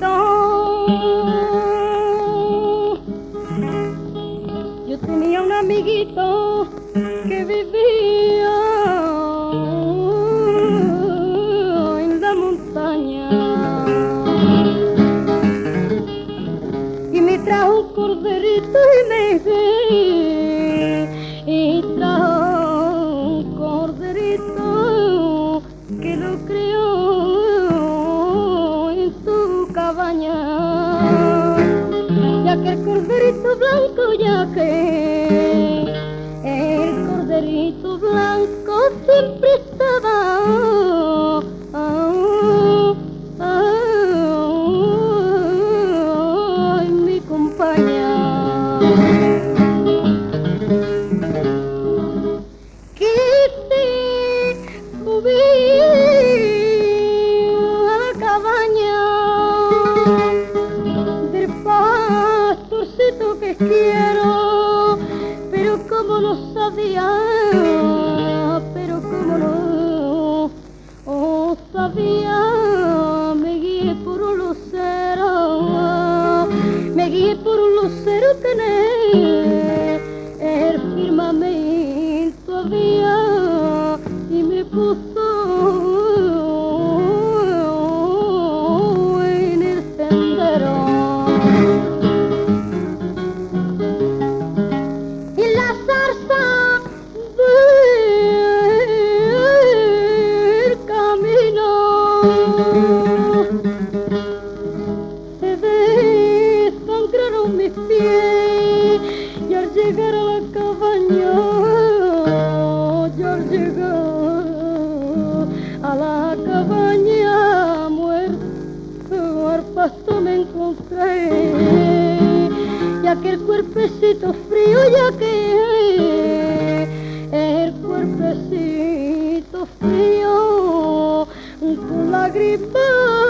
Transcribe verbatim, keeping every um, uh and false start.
Yo tenía un amiguito que vivía en la montaña y me trajo un corderito y me y trajo un corderito que lo crió en su cabaña, ya que el corderito blanco, ya que el corderito blanco siempre estaba ah, ah, en mi compañía. Quise subir a la cabaña del pastorcito que quiero, pero como no sabía, pero como no oh, sabía, me guié por un lucero, me guié por un lucero que en el firmamento había y me puso en el sendero. Y la zarza del camino se desangraron mis pies y al llegar a la cabaña, y al llegar a la cabaña muerto al pasto me encontré, ya que el cuerpecito frío, ya que el cuerpecito frío con lágrimas